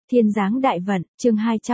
Thiên giáng đại vận, chương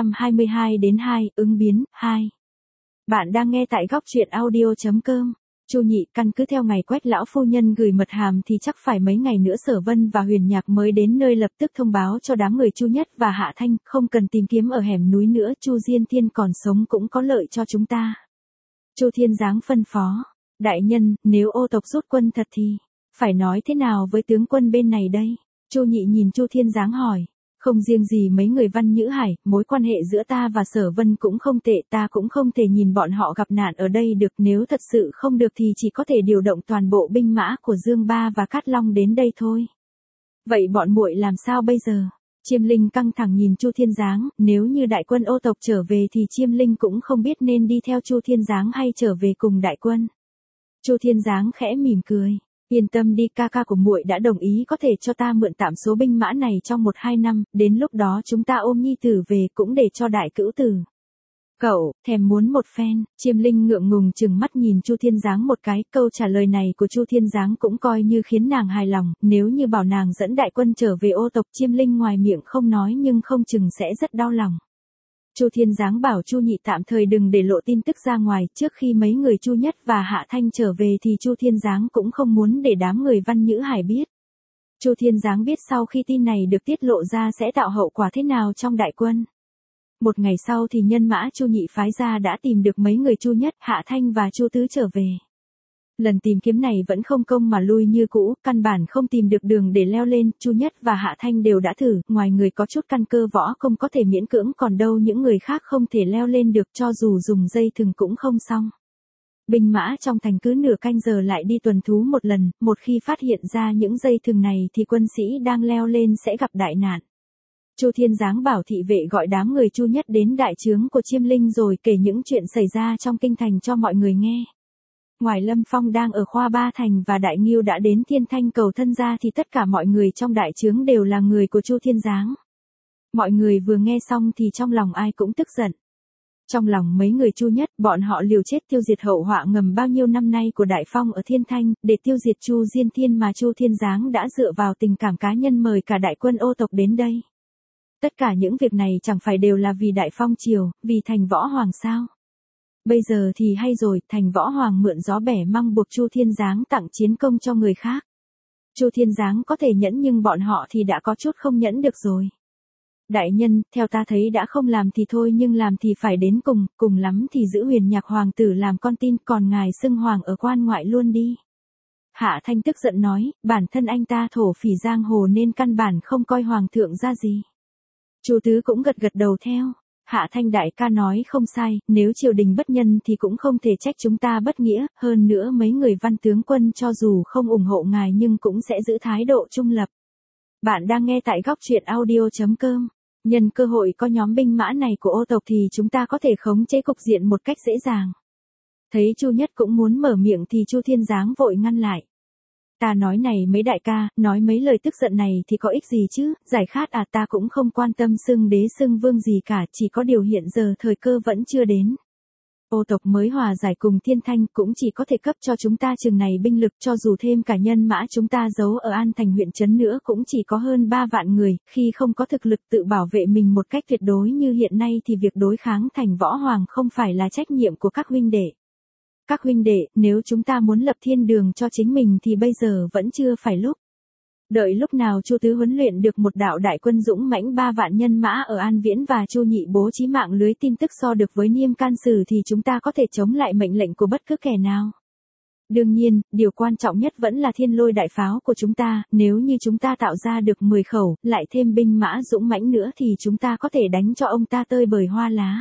222 đến 2, ứng biến, 2. Bạn đang nghe tại góc truyện audio.com. Chu Nhị, căn cứ theo ngày Quách lão phu nhân gửi mật hàm thì chắc phải mấy ngày nữa Sở Vân và Huyền Nhạc mới đến nơi, lập tức thông báo cho đám người Chu Nhất và Hạ Thanh, không cần tìm kiếm ở hẻm núi nữa, Chu Diên Thiên còn sống cũng có lợi cho chúng ta. Chu Thiên Giáng phân phó, đại nhân, nếu ô tộc rút quân thật thì phải nói thế nào với tướng quân bên này đây? Chu Nhị nhìn Chu Thiên Giáng hỏi. Không riêng gì mấy người Văn Nhữ Hải, mối quan hệ giữa ta và Sở Vân cũng không tệ, ta cũng không thể nhìn bọn họ gặp nạn ở đây được, nếu thật sự không được thì chỉ có thể điều động toàn bộ binh mã của Dương Ba và Cát Long đến đây thôi. Vậy bọn muội làm sao bây giờ? Chiêm Linh căng thẳng nhìn Chu Thiên Giáng, nếu như đại quân ô tộc trở về thì Chiêm Linh cũng không biết nên đi theo Chu Thiên Giáng hay trở về cùng đại quân. Chu Thiên Giáng khẽ mỉm cười. Yên tâm đi, ca ca của muội đã đồng ý có thể cho ta mượn tạm số binh mã này trong 1-2 năm, đến lúc đó chúng ta ôm nhi tử về cũng để cho đại cữu tử. Cậu, thèm muốn một phen, Chiêm Linh ngượng ngùng chừng mắt nhìn Chu Thiên Giáng một cái, câu trả lời này của Chu Thiên Giáng cũng coi như khiến nàng hài lòng, nếu như bảo nàng dẫn đại quân trở về ô tộc, Chiêm Linh ngoài miệng không nói nhưng không chừng sẽ rất đau lòng. Chu Thiên Giáng bảo Chu Nhị tạm thời đừng để lộ tin tức ra ngoài, trước khi mấy người Chu Nhất và Hạ Thanh trở về thì Chu Thiên Giáng cũng không muốn để đám người Văn Nhữ Hải biết. Chu Thiên Giáng biết sau khi tin này được tiết lộ ra sẽ tạo hậu quả thế nào trong đại quân. Một ngày sau thì nhân mã Chu Nhị phái ra đã tìm được mấy người Chu Nhất, Hạ Thanh và Chu Tứ trở về. Lần tìm kiếm này vẫn không công mà lui như cũ, căn bản không tìm được đường để leo lên, Chu Nhất và Hạ Thanh đều đã thử, ngoài người có chút căn cơ võ công có thể miễn cưỡng, còn đâu những người khác không thể leo lên được, cho dù dùng dây thừng cũng không xong. Binh mã trong thành cứ nửa canh giờ lại đi tuần thú một lần, một khi phát hiện ra những dây thừng này thì quân sĩ đang leo lên sẽ gặp đại nạn. Chu Thiên Giáng bảo thị vệ gọi đám người Chu Nhất đến đại trướng của Chiêm Linh rồi kể những chuyện xảy ra trong kinh thành cho mọi người nghe. Ngoài Lâm Phong đang ở khoa Ba Thành và Đại Ngưu đã đến Thiên Thanh cầu thân ra thì tất cả mọi người trong đại trướng đều là người của Chu Thiên Giáng. Mọi người vừa nghe xong thì trong lòng ai cũng tức giận. Trong lòng mấy người Chu Nhất, bọn họ liều chết tiêu diệt hậu họa ngầm bao nhiêu năm nay của Đại Phong ở Thiên Thanh, để tiêu diệt Chu Diên Thiên mà Chu Thiên Giáng đã dựa vào tình cảm cá nhân mời cả đại quân ô tộc đến đây. Tất cả những việc này chẳng phải đều là vì Đại Phong triều, vì thành Võ Hoàng sao? Bây giờ thì hay rồi, thành Võ Hoàng mượn gió bẻ măng buộc Chu Thiên Giáng tặng chiến công cho người khác. Chu Thiên Giáng có thể nhẫn nhưng bọn họ thì đã có chút không nhẫn được rồi. Đại nhân, theo ta thấy đã không làm thì thôi nhưng làm thì phải đến cùng, cùng lắm thì giữ Huyền Nhạc hoàng tử làm con tin, còn ngài xưng hoàng ở quan ngoại luôn đi. Hạ Thanh tức giận nói, bản thân anh ta thổ phỉ giang hồ nên căn bản không coi hoàng thượng ra gì. Chu Tứ cũng gật gật đầu theo. Hạ Thanh đại ca nói không sai, nếu triều đình bất nhân thì cũng không thể trách chúng ta bất nghĩa, hơn nữa mấy người Văn tướng quân cho dù không ủng hộ ngài nhưng cũng sẽ giữ thái độ trung lập. Bạn đang nghe tại góc truyện audio.com. Nhân cơ hội có nhóm binh mã này của ô tộc thì chúng ta có thể khống chế cục diện một cách dễ dàng. Thấy Chu Nhất cũng muốn mở miệng thì Chu Thiên Giáng vội ngăn lại. Ta nói này mấy đại ca, nói mấy lời tức giận này thì có ích gì chứ, Giải Khát à, ta cũng không quan tâm xưng đế xưng vương gì cả, chỉ có điều hiện giờ thời cơ vẫn chưa đến. Ô tộc mới hòa giải cùng Thiên Thanh cũng chỉ có thể cấp cho chúng ta chừng này binh lực, cho dù thêm cả nhân mã chúng ta giấu ở An Thành huyện trấn nữa cũng chỉ có hơn 3 vạn người, khi không có thực lực tự bảo vệ mình một cách tuyệt đối như hiện nay thì việc đối kháng thành Võ Hoàng không phải là trách nhiệm của các huynh đệ. Các huynh đệ, nếu chúng ta muốn lập thiên đường cho chính mình thì bây giờ vẫn chưa phải lúc. Đợi lúc nào Chu Tứ huấn luyện được một đạo đại quân dũng mãnh 3 vạn nhân mã ở An Viễn và Chu Nhị bố trí mạng lưới tin tức so được với Niêm Can Sử thì chúng ta có thể chống lại mệnh lệnh của bất cứ kẻ nào. Đương nhiên, điều quan trọng nhất vẫn là thiên lôi đại pháo của chúng ta, nếu như chúng ta tạo ra được 10 khẩu, lại thêm binh mã dũng mãnh nữa thì chúng ta có thể đánh cho ông ta tơi bời hoa lá.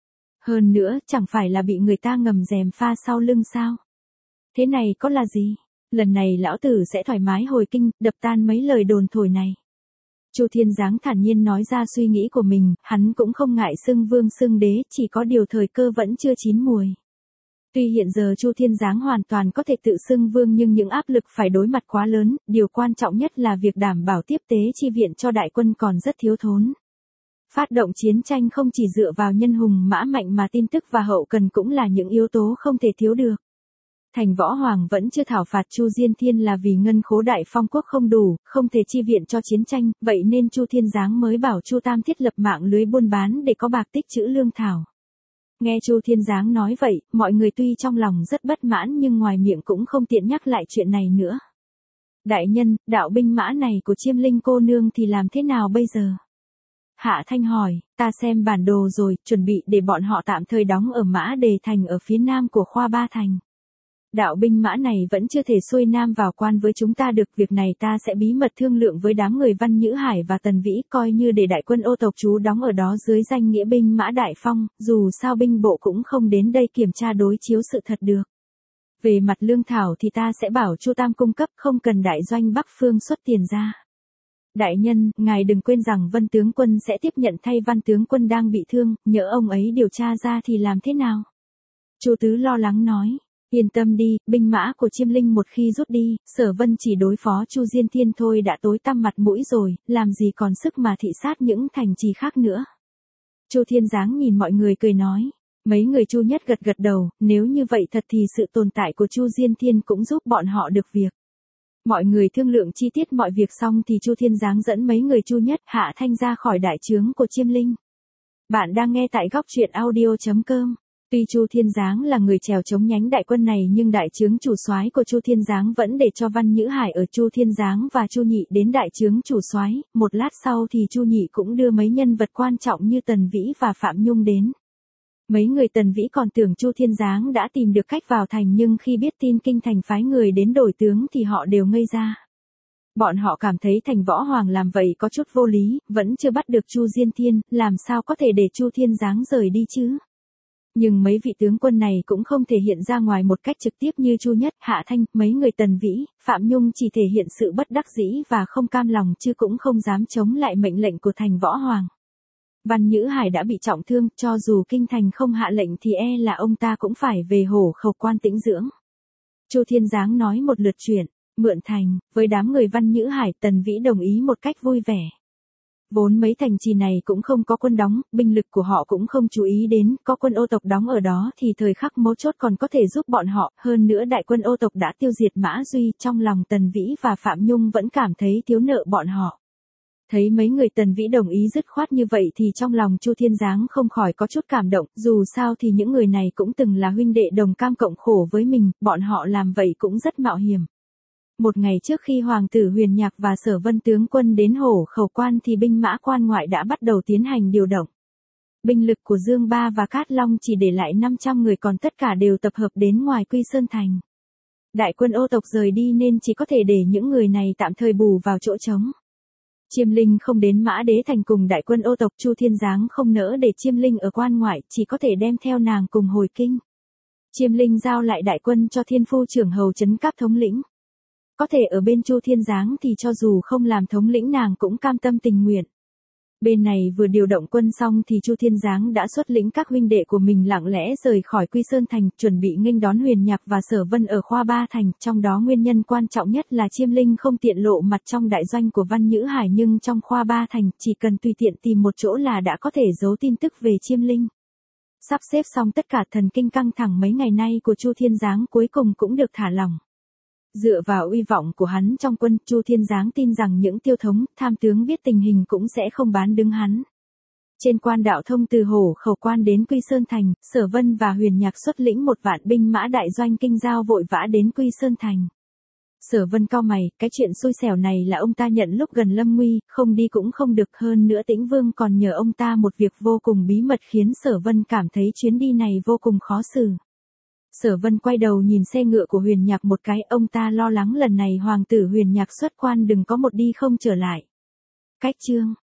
Hơn nữa, chẳng phải là bị người ta ngầm gièm pha sau lưng sao? Thế này có là gì? Lần này lão tử sẽ thoải mái hồi kinh, đập tan mấy lời đồn thổi này. Chu Thiên Giáng thản nhiên nói ra suy nghĩ của mình, hắn cũng không ngại xưng vương xưng đế, chỉ có điều thời cơ vẫn chưa chín mùi. Tuy hiện giờ Chu Thiên Giáng hoàn toàn có thể tự xưng vương nhưng những áp lực phải đối mặt quá lớn, điều quan trọng nhất là việc đảm bảo tiếp tế chi viện cho đại quân còn rất thiếu thốn. Phát động chiến tranh không chỉ dựa vào nhân hùng mã mạnh mà tin tức và hậu cần cũng là những yếu tố không thể thiếu được. Thành Võ Hoàng vẫn chưa thảo phạt Chu Diên Thiên là vì ngân khố Đại Phong quốc không đủ, không thể chi viện cho chiến tranh, vậy nên Chu Thiên Giáng mới bảo Chu Tam thiết lập mạng lưới buôn bán để có bạc tích trữ lương thảo. Nghe Chu Thiên Giáng nói vậy, mọi người tuy trong lòng rất bất mãn nhưng ngoài miệng cũng không tiện nhắc lại chuyện này nữa. Đại nhân, đạo binh mã này của Chiêm Linh cô nương thì làm thế nào bây giờ? Hạ Thanh hỏi, ta xem bản đồ rồi, chuẩn bị để bọn họ tạm thời đóng ở Mã Đề Thành ở phía nam của Khoa Ba Thành. Đạo binh mã này vẫn chưa thể xuôi nam vào quan với chúng ta được, việc này ta sẽ bí mật thương lượng với đám người Văn Nhữ Hải và Tần Vĩ, coi như để đại quân Ô tộc trú đóng ở đó dưới danh nghĩa binh mã Đại Phong, dù sao binh bộ cũng không đến đây kiểm tra đối chiếu sự thật được. Về mặt lương thảo thì ta sẽ bảo Chu Tam cung cấp, không cần đại doanh Bắc Phương xuất tiền ra. Đại nhân, ngài đừng quên rằng Vân tướng quân sẽ tiếp nhận thay Văn tướng quân đang bị thương, nhỡ ông ấy điều tra ra thì làm thế nào? Chu Tứ lo lắng nói. Yên tâm đi, binh mã của Chiêm Linh một khi rút đi, Sở Vân chỉ đối phó Chu Diên Thiên thôi đã tối tăm mặt mũi rồi, làm gì còn sức mà thị sát những thành trì khác nữa. Chu Thiên Giáng nhìn mọi người cười nói. Mấy người Chu Nhất gật gật đầu, nếu như vậy thật thì sự tồn tại của Chu Diên Thiên cũng giúp bọn họ được việc. Mọi người thương lượng chi tiết mọi việc xong thì Chu Thiên Giáng dẫn mấy người Chu Nhất, Hạ Thanh ra khỏi đại trướng của Chiêm Linh. Bạn đang nghe tại góc truyện audio.com. Tuy Chu Thiên Giáng là người chèo chống nhánh đại quân này nhưng đại trướng chủ soái của Chu Thiên Giáng vẫn để cho Văn Nhữ Hải ở. Chu Thiên Giáng và Chu Nhị đến đại trướng chủ soái, một lát sau thì Chu Nhị cũng đưa mấy nhân vật quan trọng như Tần Vĩ và Phạm Nhung đến. Mấy người Tần Vĩ còn tưởng Chu Thiên Giáng đã tìm được cách vào thành nhưng khi biết tin kinh thành phái người đến đổi tướng thì họ đều ngây ra. Bọn họ cảm thấy Thành Võ Hoàng làm vậy có chút vô lý, vẫn chưa bắt được Chu Diên Thiên, làm sao có thể để Chu Thiên Giáng rời đi chứ? Nhưng mấy vị tướng quân này cũng không thể hiện ra ngoài một cách trực tiếp như Chu Nhất, Hạ Thanh, mấy người Tần Vĩ, Phạm Nhung chỉ thể hiện sự bất đắc dĩ và không cam lòng chứ cũng không dám chống lại mệnh lệnh của Thành Võ Hoàng. Văn Nhữ Hải đã bị trọng thương, cho dù kinh thành không hạ lệnh thì e là ông ta cũng phải về Hổ Khẩu quan tĩnh dưỡng. Chu Thiên Giáng nói một lượt chuyện, mượn thành, với đám người Văn Nhữ Hải, Tần Vĩ đồng ý một cách vui vẻ. Vốn mấy thành trì này cũng không có quân đóng, binh lực của họ cũng không chú ý đến, có quân Ô tộc đóng ở đó thì thời khắc mấu chốt còn có thể giúp bọn họ, hơn nữa đại quân Ô tộc đã tiêu diệt Mã Duy, trong lòng Tần Vĩ và Phạm Nhung vẫn cảm thấy thiếu nợ bọn họ. Thấy mấy người Tần Vĩ đồng ý dứt khoát như vậy thì trong lòng Chu Thiên Giáng không khỏi có chút cảm động, dù sao thì những người này cũng từng là huynh đệ đồng cam cộng khổ với mình, bọn họ làm vậy cũng rất mạo hiểm. Một ngày trước khi Hoàng tử Huyền Nhạc và Sở Vân tướng quân đến Hổ Khẩu quan thì binh mã quan ngoại đã bắt đầu tiến hành điều động. Binh lực của Dương Ba và Cát Long chỉ để lại 500 người còn tất cả đều tập hợp đến ngoài Quy Sơn Thành. Đại quân Ô tộc rời đi nên chỉ có thể để những người này tạm thời bù vào chỗ trống. Chiêm Linh không đến Mã Đế Thành cùng đại quân Ô tộc, Chu Thiên Giáng không nỡ để Chiêm Linh ở quan ngoại, chỉ có thể đem theo nàng cùng hồi kinh. Chiêm Linh giao lại đại quân cho Thiên Phu trưởng hầu trấn Cáp thống lĩnh. Có thể ở bên Chu Thiên Giáng thì cho dù không làm thống lĩnh nàng cũng cam tâm tình nguyện. Bên này vừa điều động quân xong thì Chu Thiên Giáng đã xuất lĩnh các huynh đệ của mình lặng lẽ rời khỏi Quy Sơn Thành, chuẩn bị nghênh đón Huyền Nhạc và Sở Vân ở Khoa Ba Thành, trong đó nguyên nhân quan trọng nhất là Chiêm Linh không tiện lộ mặt trong đại doanh của Văn Nhữ Hải nhưng trong Khoa Ba Thành chỉ cần tùy tiện tìm một chỗ là đã có thể giấu tin tức về Chiêm Linh. Sắp xếp xong tất cả, thần kinh căng thẳng mấy ngày nay của Chu Thiên Giáng cuối cùng cũng được thả lỏng. Dựa vào uy vọng của hắn trong quân, Chu Thiên Giáng tin rằng những tiêu thống, tham tướng biết tình hình cũng sẽ không bán đứng hắn. Trên quan đạo thông từ Hổ Khẩu quan đến Quy Sơn Thành, Sở Vân và Huyền Nhạc xuất lĩnh 1 vạn binh mã đại doanh kinh giao vội vã đến Quy Sơn Thành. Sở Vân cau mày, cái chuyện xui xẻo này là ông ta nhận lúc gần lâm nguy, không đi cũng không được, hơn nữa Tĩnh Vương còn nhờ ông ta một việc vô cùng bí mật khiến Sở Vân cảm thấy chuyến đi này vô cùng khó xử. Sở Vân quay đầu nhìn xe ngựa của Huyền Nhạc một cái, ông ta lo lắng lần này Hoàng tử Huyền Nhạc xuất quan đừng có một đi không trở lại. Cách chương